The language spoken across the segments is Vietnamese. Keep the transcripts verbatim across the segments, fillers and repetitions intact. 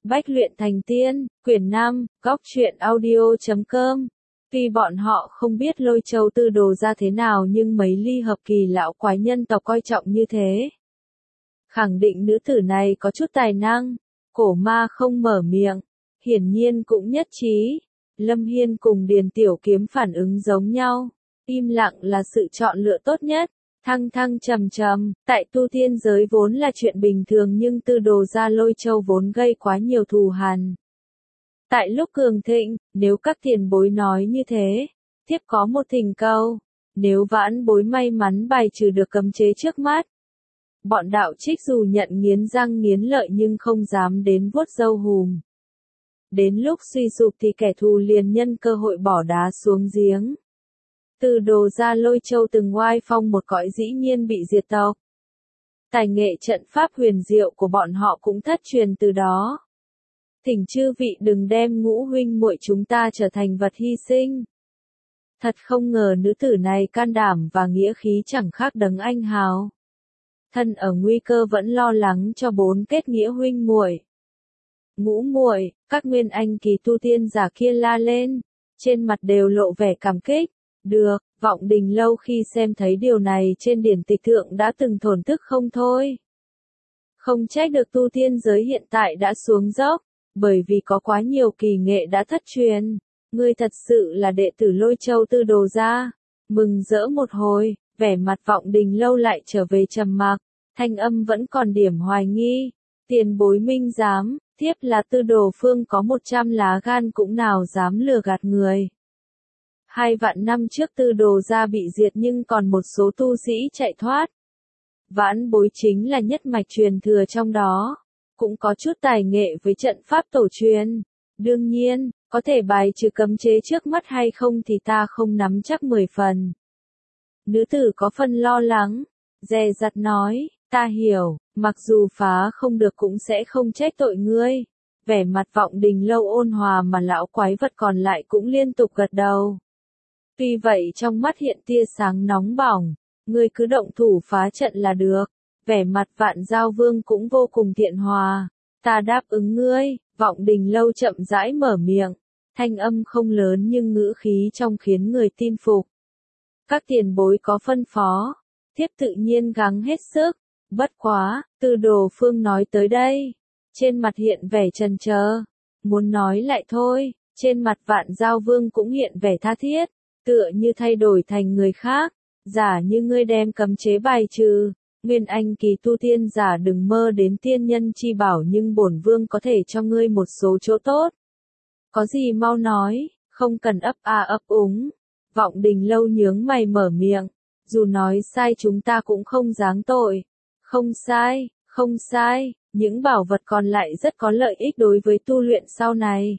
Bách luyện thành tiên, quyển năm, góc truyện audio chấm com. Tuy bọn họ không biết Lôi Châu Tư Đồ ra thế nào nhưng mấy ly hợp kỳ lão quái nhân tộc coi trọng như thế. Khẳng định nữ tử này có chút tài năng. Cổ ma không mở miệng, hiển nhiên cũng nhất trí. Lâm Hiên cùng Điền Tiểu Kiếm phản ứng giống nhau. Im lặng là sự chọn lựa tốt nhất. Thăng thăng trầm trầm, tại tu tiên giới vốn là chuyện bình thường nhưng Tư Đồ ra Lôi Châu vốn gây quá nhiều thù hằn. Tại lúc cường thịnh, nếu các tiền bối nói như thế, tiếp có một thỉnh cầu, nếu vãn bối may mắn bài trừ được cấm chế trước mắt. Bọn đạo trích dù nhận nghiến răng nghiến lợi nhưng không dám đến vuốt râu hùm. Đến lúc suy sụp thì kẻ thù liền nhân cơ hội bỏ đá xuống giếng. Tư Đồ ra Lôi Châu từng oai phong một cõi dĩ nhiên bị diệt tộc. Tài nghệ trận pháp huyền diệu của bọn họ cũng thất truyền từ đó. Thỉnh chư vị đừng đem ngũ huynh muội chúng ta trở thành vật hy sinh. Thật không ngờ nữ tử này can đảm và nghĩa khí chẳng khác đấng anh hào. Thân ở nguy cơ vẫn lo lắng cho bốn kết nghĩa huynh muội. Ngũ muội, các nguyên anh kỳ tu tiên giả kia la lên, trên mặt đều lộ vẻ cảm kích. Được, Vọng Đình Lâu khi xem thấy điều này trên điển tịch thượng đã từng thổn thức không thôi. Không trách được tu tiên giới hiện tại đã xuống dốc, bởi vì có quá nhiều kỳ nghệ đã thất truyền. Ngươi thật sự là đệ tử Lôi Châu Tư Đồ ra. Mừng rỡ một hồi, vẻ mặt Vọng Đình Lâu lại trở về trầm mặc, thanh âm vẫn còn điểm hoài nghi. Tiền bối minh dám, thiếp là Tư Đồ Phương có một trăm lá gan cũng nào dám lừa gạt người. Hai vạn năm trước Tư Đồ ra bị diệt nhưng còn một số tu sĩ chạy thoát. Vãn bối chính là nhất mạch truyền thừa trong đó, cũng có chút tài nghệ với trận pháp tổ truyền. Đương nhiên, có thể bài trừ cấm chế trước mắt hay không thì ta không nắm chắc mười phần. Nữ tử có phần lo lắng, dè dặt nói, ta hiểu, mặc dù phá không được cũng sẽ không trách tội ngươi. Vẻ mặt Vọng Đình Lâu ôn hòa mà lão quái vật còn lại cũng liên tục gật đầu. Tuy vậy trong mắt hiện tia sáng nóng bỏng, ngươi cứ động thủ phá trận là được. Vẻ mặt Vạn Giao Vương cũng vô cùng thiện hòa. Ta đáp ứng ngươi. Vọng Đình Lâu chậm rãi mở miệng, thanh âm không lớn nhưng ngữ khí trong khiến người tin phục. Các tiền bối có phân phó, thiếp tự nhiên gắng hết sức. Bất quá, Tư Đồ Phương nói tới đây, trên mặt hiện vẻ chần chờ, muốn nói lại thôi. Trên mặt Vạn Giao Vương cũng hiện vẻ tha thiết, tựa như thay đổi thành người khác. Giả như ngươi đem cấm chế bài trừ, nguyên anh kỳ tu tiên giả đừng mơ đến tiên nhân chi bảo nhưng bổn vương có thể cho ngươi một số chỗ tốt. Có gì mau nói, không cần ấp a ấp úng. Vọng Đình Lâu nhướng mày mở miệng, dù nói sai chúng ta cũng không giáng tội. Không sai, không sai, những bảo vật còn lại rất có lợi ích đối với tu luyện sau này.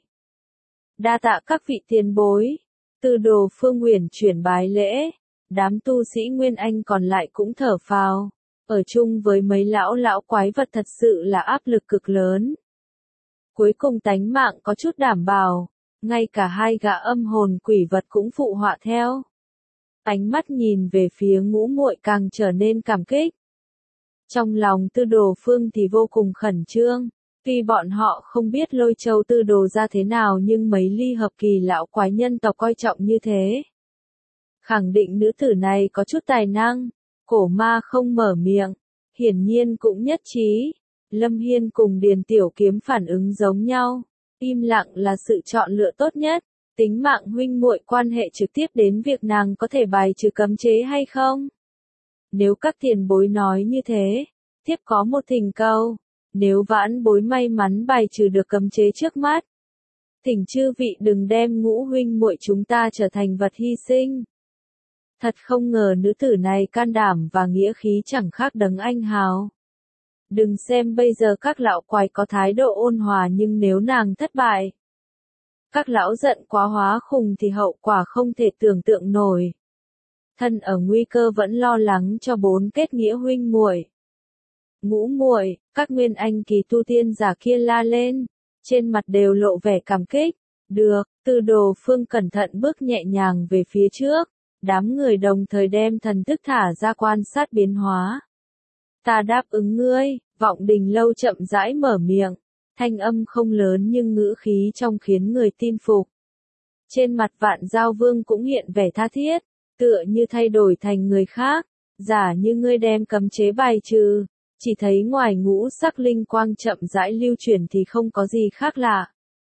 Đa tạ các vị tiền bối. Tư Đồ Phương Uyển chuyển bái lễ, đám tu sĩ nguyên anh còn lại cũng thở phào. Ở chung với mấy lão lão quái vật thật sự là áp lực cực lớn. Cuối cùng tánh mạng có chút đảm bảo, ngay cả hai gã âm hồn quỷ vật cũng phụ họa theo. Ánh mắt nhìn về phía ngũ muội càng trở nên cảm kích. Trong lòng Tư Đồ Phương thì vô cùng khẩn trương, tuy bọn họ không biết Lôi Châu Tư Đồ ra thế nào nhưng mấy ly hợp kỳ lão quái nhân tộc coi trọng như thế. Khẳng định nữ tử này có chút tài năng. Cổ ma không mở miệng, hiển nhiên cũng nhất trí. Lâm Hiên cùng Điền Tiểu Kiếm phản ứng giống nhau. Im lặng là sự chọn lựa tốt nhất. Tính mạng huynh muội quan hệ trực tiếp đến việc nàng có thể bài trừ cấm chế hay không. Nếu các tiền bối nói như thế, tiếp có một thỉnh cầu. Nếu vãn bối may mắn bài trừ được cấm chế trước mắt, thỉnh chư vị đừng đem ngũ huynh muội chúng ta trở thành vật hy sinh. Thật không ngờ nữ tử này can đảm và nghĩa khí chẳng khác đấng anh hào. Đừng xem bây giờ các lão quái có thái độ ôn hòa nhưng nếu nàng thất bại, các lão giận quá hóa khùng thì hậu quả không thể tưởng tượng nổi. Thân ở nguy cơ vẫn lo lắng cho bốn kết nghĩa huynh muội. Ngũ muội, các nguyên anh kỳ tu tiên giả kia la lên, trên mặt đều lộ vẻ cảm kích. Được, Tư Đồ Phương cẩn thận bước nhẹ nhàng về phía trước. Đám người đồng thời đem thần thức thả ra quan sát biến hóa. Ta đáp ứng ngươi. Vọng Đình Lâu chậm rãi mở miệng, Thanh âm không lớn nhưng ngữ khí trong khiến người tin phục. Trên mặt Vạn Giao Vương cũng hiện vẻ tha thiết, tựa như thay đổi thành người khác, giả như ngươi đem cấm chế bài trừ, chỉ thấy ngoài ngũ sắc linh quang chậm rãi lưu chuyển thì không có gì khác lạ.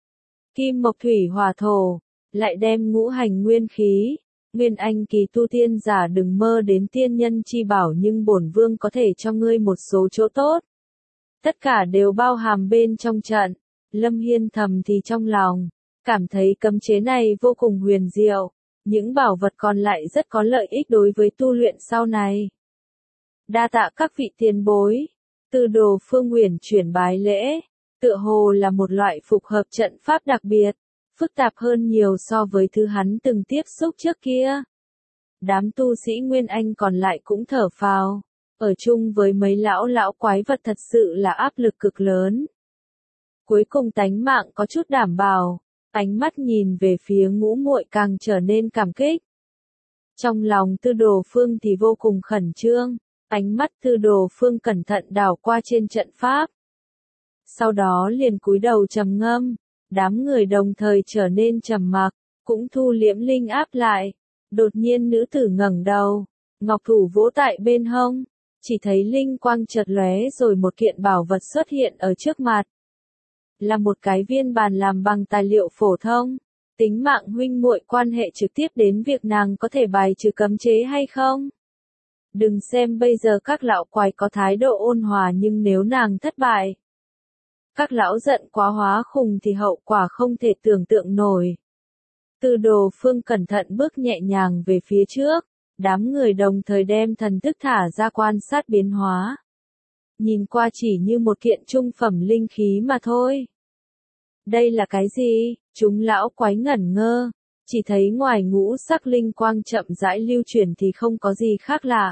Kim mộc thủy hỏa thổ, lại đem ngũ hành nguyên khí, nguyên anh kỳ tu tiên giả đừng mơ đến tiên nhân chi bảo nhưng bổn vương có thể cho ngươi một số chỗ tốt. Tất cả đều bao hàm bên trong trận, Lâm Hiên thầm thì trong lòng, cảm thấy cấm chế này vô cùng huyền diệu, những bảo vật còn lại rất có lợi ích đối với tu luyện sau này. Đa tạ các vị tiền bối, Tư Đồ Phương Uyển chuyển bái lễ, tựa hồ là một loại phục hợp trận pháp đặc biệt, phức tạp hơn nhiều so với thứ hắn từng tiếp xúc trước kia. Đám tu sĩ Nguyên Anh còn lại cũng thở phào, ở chung với mấy lão lão quái vật thật sự là áp lực cực lớn. Cuối cùng tánh mạng có chút đảm bảo, ánh mắt nhìn về phía Ngũ Muội càng trở nên cảm kích. Trong lòng Tư Đồ Phương thì vô cùng khẩn trương, ánh mắt Tư Đồ Phương cẩn thận đảo qua trên trận pháp. Sau đó liền cúi đầu trầm ngâm, đám người đồng thời trở nên trầm mặc, cũng thu liễm linh áp lại. Đột nhiên nữ tử ngẩng đầu, ngọc thủ vỗ tại bên hông, chỉ thấy linh quang chợt lóe rồi một kiện bảo vật xuất hiện ở trước mặt. Là một cái viên bàn làm bằng tài liệu phổ thông, tính mạng huynh muội quan hệ trực tiếp đến việc nàng có thể bài trừ cấm chế hay không. Đừng xem bây giờ các lão quái có thái độ ôn hòa nhưng nếu nàng thất bại, các lão giận quá hóa khùng thì hậu quả không thể tưởng tượng nổi. Tư Đồ Phương cẩn thận bước nhẹ nhàng về phía trước, đám người đồng thời đem thần thức thả ra quan sát biến hóa. Nhìn qua chỉ như một kiện trung phẩm linh khí mà thôi. Đây là cái gì? Chúng lão quái ngẩn ngơ, chỉ thấy ngoài ngũ sắc linh quang chậm rãi lưu chuyển thì không có gì khác lạ.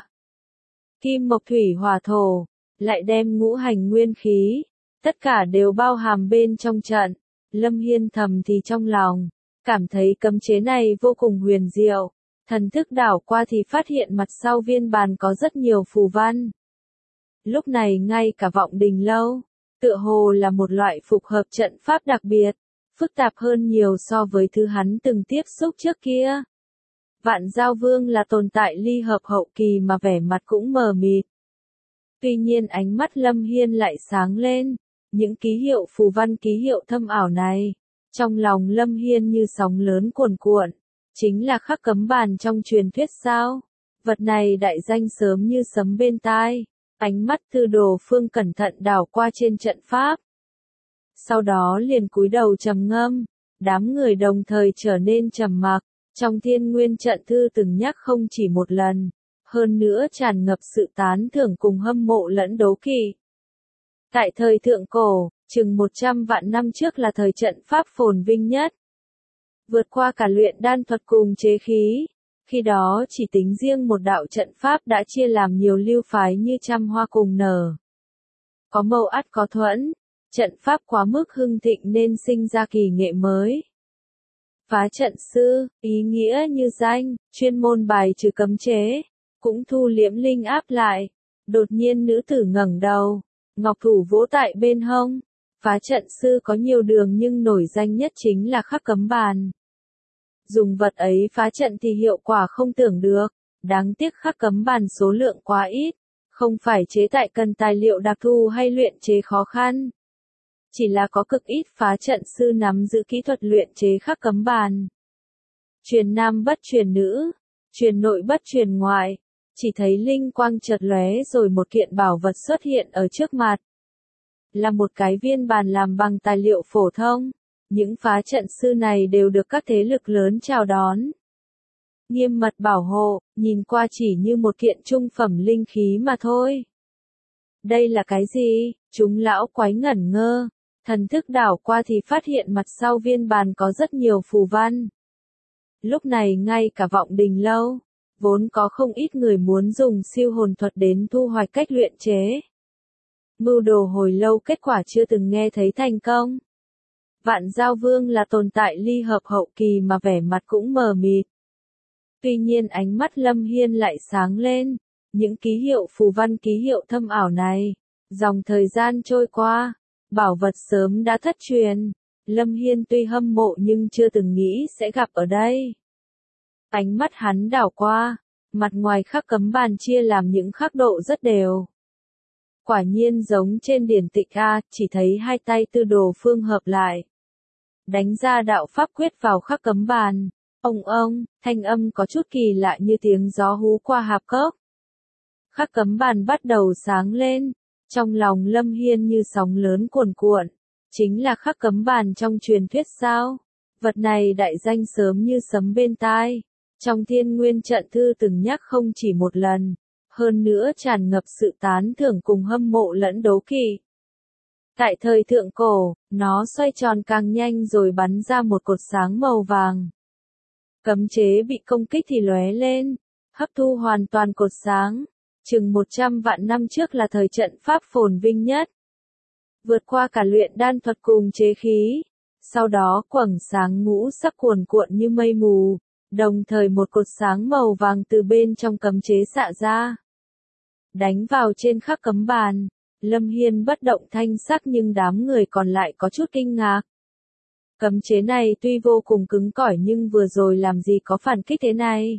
Kim mộc thủy hỏa thổ, lại đem ngũ hành nguyên khí, tất cả đều bao hàm bên trong trận. Lâm Hiên thầm thì trong lòng, cảm thấy cấm chế này vô cùng huyền diệu, thần thức đảo qua thì phát hiện mặt sau viên bàn có rất nhiều phù văn. Lúc này ngay cả Vọng Đình Lâu, tựa hồ là một loại phục hợp trận pháp đặc biệt, phức tạp hơn nhiều so với thứ hắn từng tiếp xúc trước kia. Vạn Giao Vương là tồn tại ly hợp hậu kỳ mà vẻ mặt cũng mờ mịt. Tuy nhiên ánh mắt Lâm Hiên lại sáng lên, những ký hiệu phù văn ký hiệu thâm ảo này, trong lòng Lâm Hiên như sóng lớn cuồn cuộn, chính là khắc cấm bàn trong truyền thuyết sao? Vật này đại danh sớm như sấm bên tai. Ánh mắt Tư Đồ Phương cẩn thận đảo qua trên trận pháp. Sau đó liền cúi đầu trầm ngâm, đám người đồng thời trở nên trầm mặc, trong Thiên Nguyên trận thư từng nhắc không chỉ một lần, hơn nữa tràn ngập sự tán thưởng cùng hâm mộ lẫn đố kỵ. Tại thời thượng cổ, chừng một trăm vạn năm trước là thời trận pháp phồn vinh nhất. Vượt qua cả luyện đan thuật cùng chế khí. Khi đó chỉ tính riêng một đạo trận pháp đã chia làm nhiều lưu phái như trăm hoa cùng nở. Có mâu ắt có thuẫn, trận pháp quá mức hưng thịnh nên sinh ra kỳ nghệ mới. Phá trận sư, ý nghĩa như danh, chuyên môn bài trừ cấm chế, cũng thu liễm linh áp lại. Đột nhiên nữ tử ngẩng đầu, ngọc thủ vỗ tại bên hông. Phá trận sư có nhiều đường nhưng nổi danh nhất chính là khắc cấm bàn. Dùng vật ấy phá trận thì hiệu quả không tưởng được, đáng tiếc khắc cấm bàn số lượng quá ít, không phải chế tại cần tài liệu đặc thù hay luyện chế khó khăn. Chỉ là có cực ít phá trận sư nắm giữ kỹ thuật luyện chế khắc cấm bàn. Truyền nam bất truyền nữ, truyền nội bất truyền ngoại, chỉ thấy linh quang chợt lóe rồi một kiện bảo vật xuất hiện ở trước mặt. Là một cái viên bàn làm bằng tài liệu phổ thông. Những phá trận sư này đều được các thế lực lớn chào đón. Nghiêm mật bảo hộ, nhìn qua chỉ như một kiện trung phẩm linh khí mà thôi. Đây là cái gì? Chúng lão quái ngẩn ngơ, thần thức đảo qua thì phát hiện mặt sau viên bàn có rất nhiều phù văn. Lúc này ngay cả Vọng Đình Lâu, vốn có không ít người muốn dùng siêu hồn thuật đến thu hoạch cách luyện chế. Mưu đồ hồi lâu kết quả chưa từng nghe thấy thành công. Vạn Giao Vương là tồn tại ly hợp hậu kỳ mà vẻ mặt cũng mờ mịt. Tuy nhiên ánh mắt Lâm Hiên lại sáng lên, những ký hiệu phù văn ký hiệu thâm ảo này, dòng thời gian trôi qua, bảo vật sớm đã thất truyền. Lâm Hiên tuy hâm mộ nhưng chưa từng nghĩ sẽ gặp ở đây. Ánh mắt hắn đảo qua, mặt ngoài khắc cấm bàn chia làm những khắc độ rất đều. Quả nhiên giống trên điển tịch A, chỉ thấy hai tay Tư Đồ Phương hợp lại. Đánh ra đạo pháp quyết vào khắc cấm bàn. Ông ông, thanh âm có chút kỳ lạ như tiếng gió hú qua hạp cốc. Khắc cấm bàn bắt đầu sáng lên, trong lòng Lâm Hiên như sóng lớn cuồn cuộn. Chính là khắc cấm bàn trong truyền thuyết sao? Vật này đại danh sớm như sấm bên tai. Trong Thiên Nguyên Trận Thư từng nhắc không chỉ một lần. Hơn nữa tràn ngập sự tán thưởng cùng hâm mộ lẫn đố kỵ. Tại thời thượng cổ, nó xoay tròn càng nhanh rồi bắn ra một cột sáng màu vàng. Cấm chế bị công kích thì lóe lên, hấp thu hoàn toàn cột sáng. Chừng một trăm vạn năm trước là thời trận pháp phồn vinh nhất. Vượt qua cả luyện đan thuật cùng chế khí. Sau đó quầng sáng ngũ sắc cuồn cuộn như mây mù. Đồng thời một cột sáng màu vàng từ bên trong cấm chế xạ ra. Đánh vào trên khắc cấm bàn. Lâm Hiên bất động thanh sắc nhưng đám người còn lại có chút kinh ngạc. Cấm chế này tuy vô cùng cứng cỏi nhưng vừa rồi làm gì có phản kích thế này.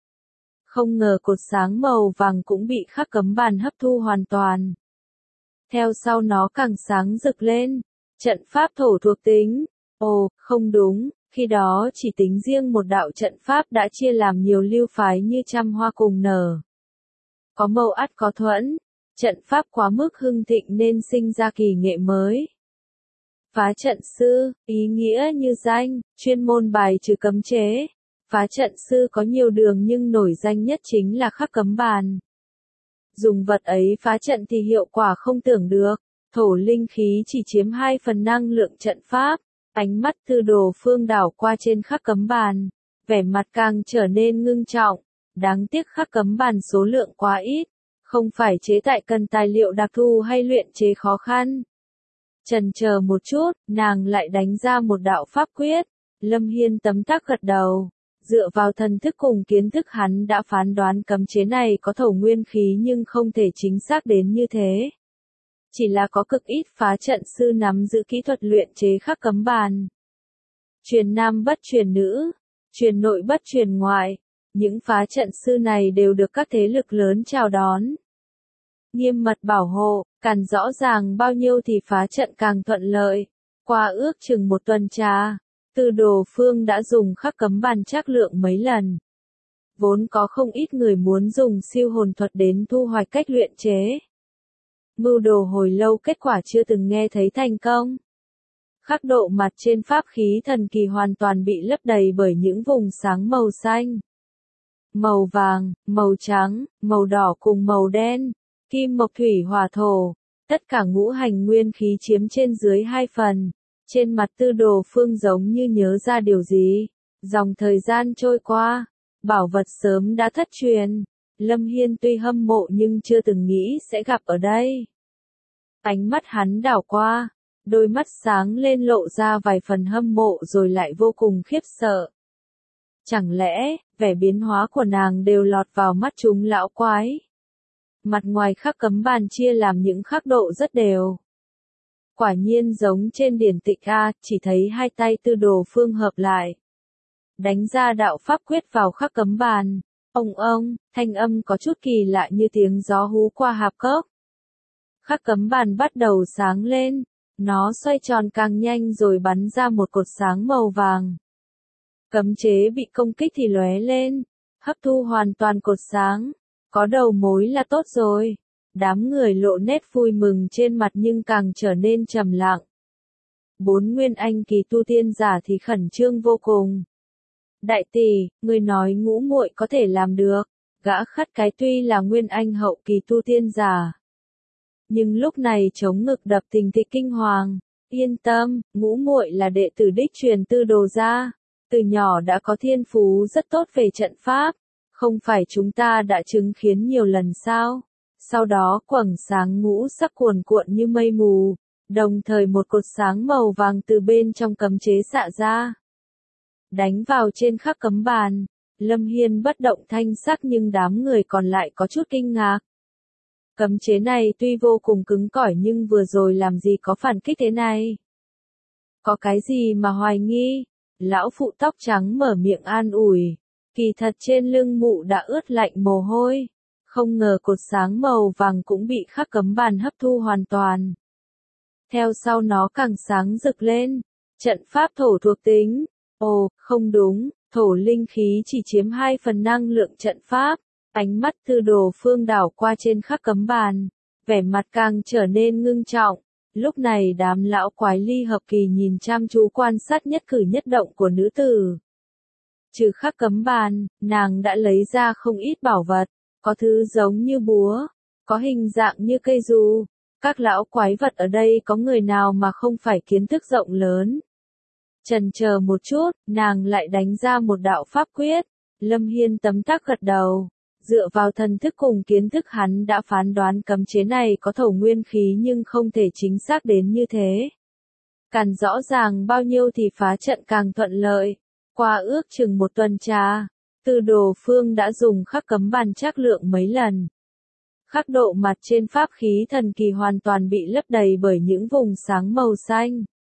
Không ngờ cột sáng màu vàng cũng bị khắc cấm bàn hấp thu hoàn toàn. Theo sau nó càng sáng rực lên. Trận pháp thổ thuộc tính. Ồ, không đúng, khi đó chỉ tính riêng một đạo trận pháp đã chia làm nhiều lưu phái như trăm hoa cùng nở. Có mâu ắt có thuẫn. Trận pháp quá mức hưng thịnh nên sinh ra kỳ nghệ mới. Phá trận sư, ý nghĩa như danh, chuyên môn bài trừ cấm chế. Phá trận sư có nhiều đường nhưng nổi danh nhất chính là khắc cấm bàn. Dùng vật ấy phá trận thì hiệu quả không tưởng được. Thổ linh khí chỉ chiếm hai phần năng lượng trận pháp. Ánh mắt Tư Đồ Phương đảo qua trên khắc cấm bàn. Vẻ mặt càng trở nên ngưng trọng. Đáng tiếc khắc cấm bàn số lượng quá ít. Không phải chế tại cần tài liệu đặc thù hay luyện chế khó khăn. Chần chờ một chút, nàng lại đánh ra một đạo pháp quyết. Lâm Hiên tấm tắc gật đầu. Dựa vào thần thức cùng kiến thức hắn đã phán đoán cấm chế này có thổ nguyên khí nhưng không thể chính xác đến như thế. Chỉ là có cực ít phá trận sư nắm giữ kỹ thuật luyện chế khắc cấm bàn. Truyền nam bất truyền nữ, truyền nội bất truyền ngoại. Những phá trận sư này đều được các thế lực lớn chào đón. Nghiêm mật bảo hộ, càng rõ ràng bao nhiêu thì phá trận càng thuận lợi. Qua ước chừng một tuần trà, Tư Đồ Phương đã dùng khắc cấm bàn trắc lượng mấy lần. Vốn có không ít người muốn dùng siêu hồn thuật đến thu hoạch cách luyện chế. Mưu đồ hồi lâu kết quả chưa từng nghe thấy thành công. Khắc độ mặt trên pháp khí thần kỳ hoàn toàn bị lấp đầy bởi những vùng sáng màu xanh, màu vàng, màu trắng, màu đỏ cùng màu đen, kim mộc thủy hỏa thổ. Tất cả ngũ hành nguyên khí chiếm trên dưới hai phần. Trên mặt Tư Đồ Phương giống như nhớ ra điều gì. Dòng thời gian trôi qua, bảo vật sớm đã thất truyền. Lâm Hiên tuy hâm mộ nhưng chưa từng nghĩ sẽ gặp ở đây. Ánh mắt hắn đảo qua, đôi mắt sáng lên lộ ra vài phần hâm mộ rồi lại vô cùng khiếp sợ. Chẳng lẽ, vẻ biến hóa của nàng đều lọt vào mắt chúng lão quái? Mặt ngoài khắc cấm bàn chia làm những khắc độ rất đều. Quả nhiên giống trên điển tịch A, chỉ thấy hai tay Tư Đồ Phương hợp lại. Đánh ra đạo pháp quyết vào khắc cấm bàn. Ông ông, thanh âm có chút kỳ lạ như tiếng gió hú qua hạp cốc. Khắc cấm bàn bắt đầu sáng lên. Nó xoay tròn càng nhanh rồi bắn ra một cột sáng màu vàng. Cấm chế bị công kích thì lóe lên. Hấp thu hoàn toàn cột sáng. Có đầu mối là tốt rồi. Đám người lộ nét vui mừng trên mặt nhưng càng trở nên trầm lặng. Bốn nguyên anh kỳ tu tiên giả thì khẩn trương vô cùng. Đại tỷ, người nói ngũ muội có thể làm được. Gã khất cái tuy là nguyên anh hậu kỳ tu tiên giả. Nhưng lúc này chống ngực đập thình thịch kinh hoàng. Yên tâm, ngũ muội là đệ tử đích truyền Tư Đồ gia. Từ nhỏ đã có thiên phú rất tốt về trận pháp. Không phải chúng ta đã chứng kiến nhiều lần sao? Sau đó quầng sáng ngũ sắc cuồn cuộn như mây mù. Đồng thời một cột sáng màu vàng từ bên trong cấm chế xạ ra. Đánh vào trên khắc cấm bàn. Lâm Hiên bất động thanh sắc nhưng đám người còn lại có chút kinh ngạc. Cấm chế này tuy vô cùng cứng cỏi nhưng vừa rồi làm gì có phản kích thế này? Có cái gì mà hoài nghi? Lão phụ tóc trắng mở miệng an ủi. Kỳ thật trên lưng mụ đã ướt lạnh mồ hôi. Không ngờ cột sáng màu vàng cũng bị khắc cấm bàn hấp thu hoàn toàn. Theo sau nó càng sáng rực lên. Trận pháp thổ thuộc tính. Ồ, không đúng, thổ linh khí chỉ chiếm hai phần năng lượng trận pháp. Ánh mắt Tư Đồ Phương đảo qua trên khắc cấm bàn. Vẻ mặt càng trở nên ngưng trọng. Lúc này đám lão quái ly hợp kỳ nhìn chăm chú quan sát nhất cử nhất động của nữ tử. Trừ khắc cấm bàn, nàng đã lấy ra không ít bảo vật, có thứ giống như búa, có hình dạng như cây dù. Các lão quái vật ở đây có người nào mà không phải kiến thức rộng lớn. Chần chờ một chút, nàng lại đánh ra một đạo pháp quyết. Lâm Hiên tấm tắc gật đầu. Dựa vào thần thức cùng kiến thức hắn đã phán đoán cấm chế này có thổ nguyên khí nhưng không thể chính xác đến như thế. Càng rõ ràng bao nhiêu thì phá trận càng thuận lợi. Qua ước chừng một tuần trà, Tư Đồ Phương đã dùng khắc cấm bàn trắc lượng mấy lần. Khắc độ mặt trên pháp khí thần kỳ hoàn toàn bị lấp đầy bởi những vùng sáng màu xanh,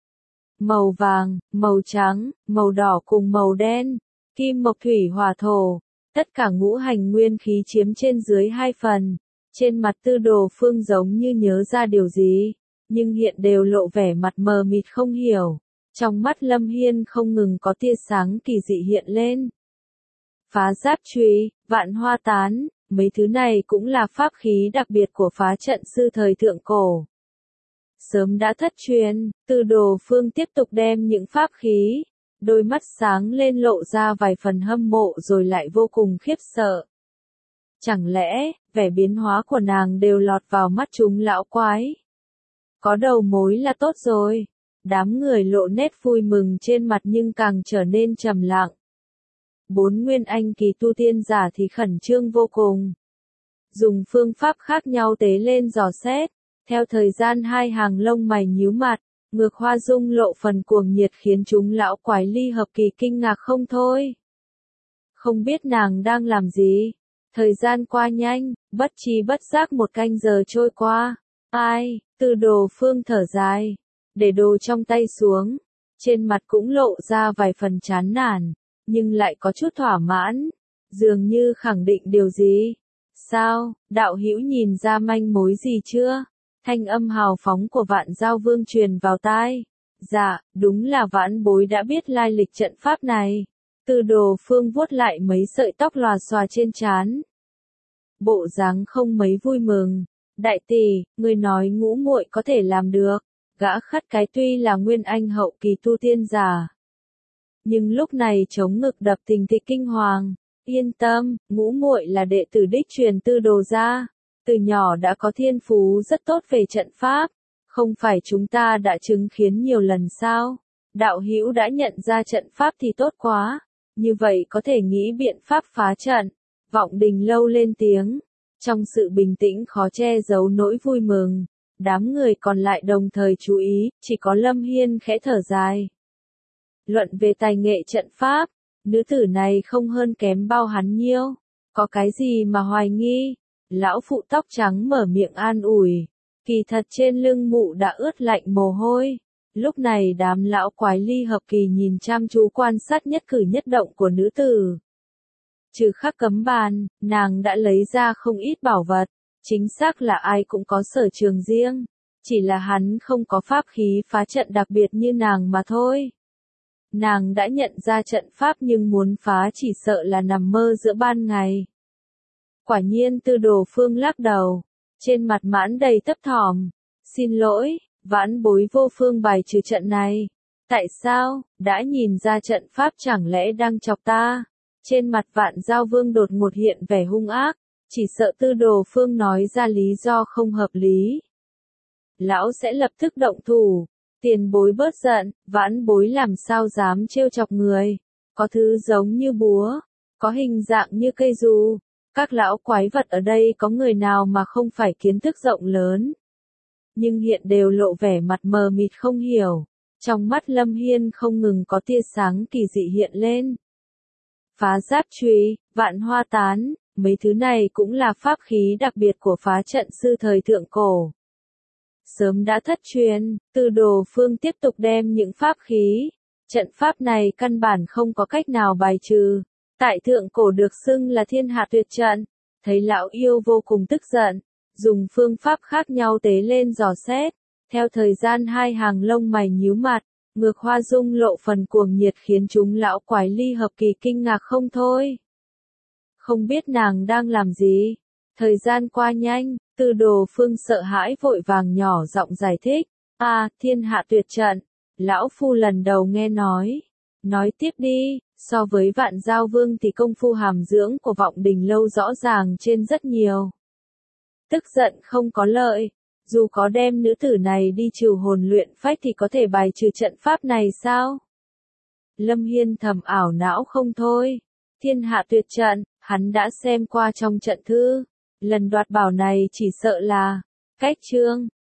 màu vàng, màu trắng, màu đỏ cùng màu đen, kim mộc thủy hỏa thổ. Tất cả ngũ hành nguyên khí chiếm trên dưới hai phần. Trên mặt Tư Đồ Phương giống như nhớ ra điều gì, nhưng hiện đều lộ vẻ mặt mờ mịt không hiểu. Trong mắt Lâm Hiên không ngừng có tia sáng kỳ dị hiện lên. Phá giáp chùy, vạn hoa tán, mấy thứ này cũng là pháp khí đặc biệt của phá trận sư thời thượng cổ. Sớm đã thất truyền, Tư Đồ Phương tiếp tục đem những pháp khí. Đôi mắt sáng lên lộ ra vài phần hâm mộ rồi lại vô cùng khiếp sợ. Chẳng lẽ, vẻ biến hóa của nàng đều lọt vào mắt chúng lão quái? Có đầu mối là tốt rồi. Đám người lộ nét vui mừng trên mặt nhưng càng trở nên trầm lặng. Bốn nguyên anh kỳ tu tiên giả thì khẩn trương vô cùng. Dùng phương pháp khác nhau tế lên dò xét. Theo thời gian hai hàng lông mày nhíu mặt. Ngược Hoa Dung lộ phần cuồng nhiệt khiến chúng lão quái ly hợp kỳ kinh ngạc không thôi. Không biết nàng đang làm gì. Thời gian qua nhanh, bất chi bất giác một canh giờ trôi qua. Ai, Tư Đồ Phương thở dài. Để đồ trong tay xuống. Trên mặt cũng lộ ra vài phần chán nản. Nhưng lại có chút thỏa mãn. Dường như khẳng định điều gì. Sao, đạo hữu nhìn ra manh mối gì chưa? Thanh âm hào phóng của Vạn Giao Vương truyền vào tai. Dạ, đúng là vãn bối đã biết lai lịch trận pháp này. Tư Đồ Phương vuốt lại mấy sợi tóc lòa xòa trên trán. Bộ dáng không mấy vui mừng. Đại tỷ, người nói ngũ muội có thể làm được. Gã khất cái tuy là nguyên anh hậu kỳ tu tiên giả. Nhưng lúc này chống ngực đập tình thịch kinh hoàng. Yên tâm, ngũ muội là đệ tử đích truyền Tư Đồ gia. Từ nhỏ đã có thiên phú rất tốt về trận pháp, không phải chúng ta đã chứng kiến nhiều lần sao? Đạo hữu đã nhận ra trận pháp thì tốt quá, như vậy có thể nghĩ biện pháp phá trận. Vọng Đình Lâu lên tiếng, trong sự bình tĩnh khó che giấu nỗi vui mừng, đám người còn lại đồng thời chú ý, chỉ có Lâm Hiên khẽ thở dài. Luận về tài nghệ trận pháp, nữ tử này không hơn kém bao hắn nhiêu, có cái gì mà hoài nghi? Lão phụ tóc trắng mở miệng an ủi. Kỳ thật trên lưng mụ đã ướt lạnh mồ hôi. Lúc này đám lão quái ly hợp kỳ nhìn chăm chú quan sát nhất cử nhất động của nữ tử. Trừ khắc cấm bàn, nàng đã lấy ra không ít bảo vật. Chính xác là ai cũng có sở trường riêng. Chỉ là hắn không có pháp khí phá trận đặc biệt như nàng mà thôi. Nàng đã nhận ra trận pháp nhưng muốn phá chỉ sợ là nằm mơ giữa ban ngày. Quả nhiên Tư Đồ Phương lắc đầu, trên mặt mãn đầy thấp thỏm. Xin lỗi, vãn bối vô phương bài trừ trận này. Tại sao, đã nhìn ra trận pháp chẳng lẽ đang chọc ta? Trên mặt Vạn Giao Vương đột ngột hiện vẻ hung ác, chỉ sợ Tư Đồ Phương nói ra lý do không hợp lý. Lão sẽ lập tức động thủ, tiền bối bớt giận, vãn bối làm sao dám trêu chọc người. Có thứ giống như búa, có hình dạng như cây dù. Các lão quái vật ở đây có người nào mà không phải kiến thức rộng lớn. Nhưng hiện đều lộ vẻ mặt mờ mịt không hiểu. Trong mắt Lâm Hiên không ngừng có tia sáng kỳ dị hiện lên. Phá giáp chùy, vạn hoa tán, Mấy thứ này cũng là pháp khí đặc biệt của phá trận sư thời thượng cổ. Sớm đã thất truyền, Tư Đồ Phương tiếp tục đem những pháp khí, trận pháp này căn bản không có cách nào bài trừ. Tại thượng cổ được xưng là thiên hạ tuyệt trận, thấy lão yêu vô cùng tức giận, dùng phương pháp khác nhau tế lên dò xét. Theo thời gian hai hàng lông mày nhíu mặt, Ngược Hoa Dung lộ phần cuồng nhiệt khiến chúng lão quái ly hợp kỳ kinh ngạc không thôi. Không biết nàng đang làm gì? Thời gian qua nhanh, Tư Đồ Phương sợ hãi vội vàng nhỏ giọng giải thích. À, thiên hạ tuyệt trận, lão phu lần đầu nghe nói. Nói tiếp đi, so với Vạn Giao Vương thì công phu hàm dưỡng của Vọng Đình Lâu rõ ràng trên rất nhiều. Tức giận không có lợi, dù có đem nữ tử này đi trừ hồn luyện phách thì có thể bài trừ trận pháp này sao? Lâm Hiên thầm ảo não không thôi. Thiên hạ tuyệt trận, hắn đã xem qua trong trận thư. Lần đoạt bảo này chỉ sợ là cách chương.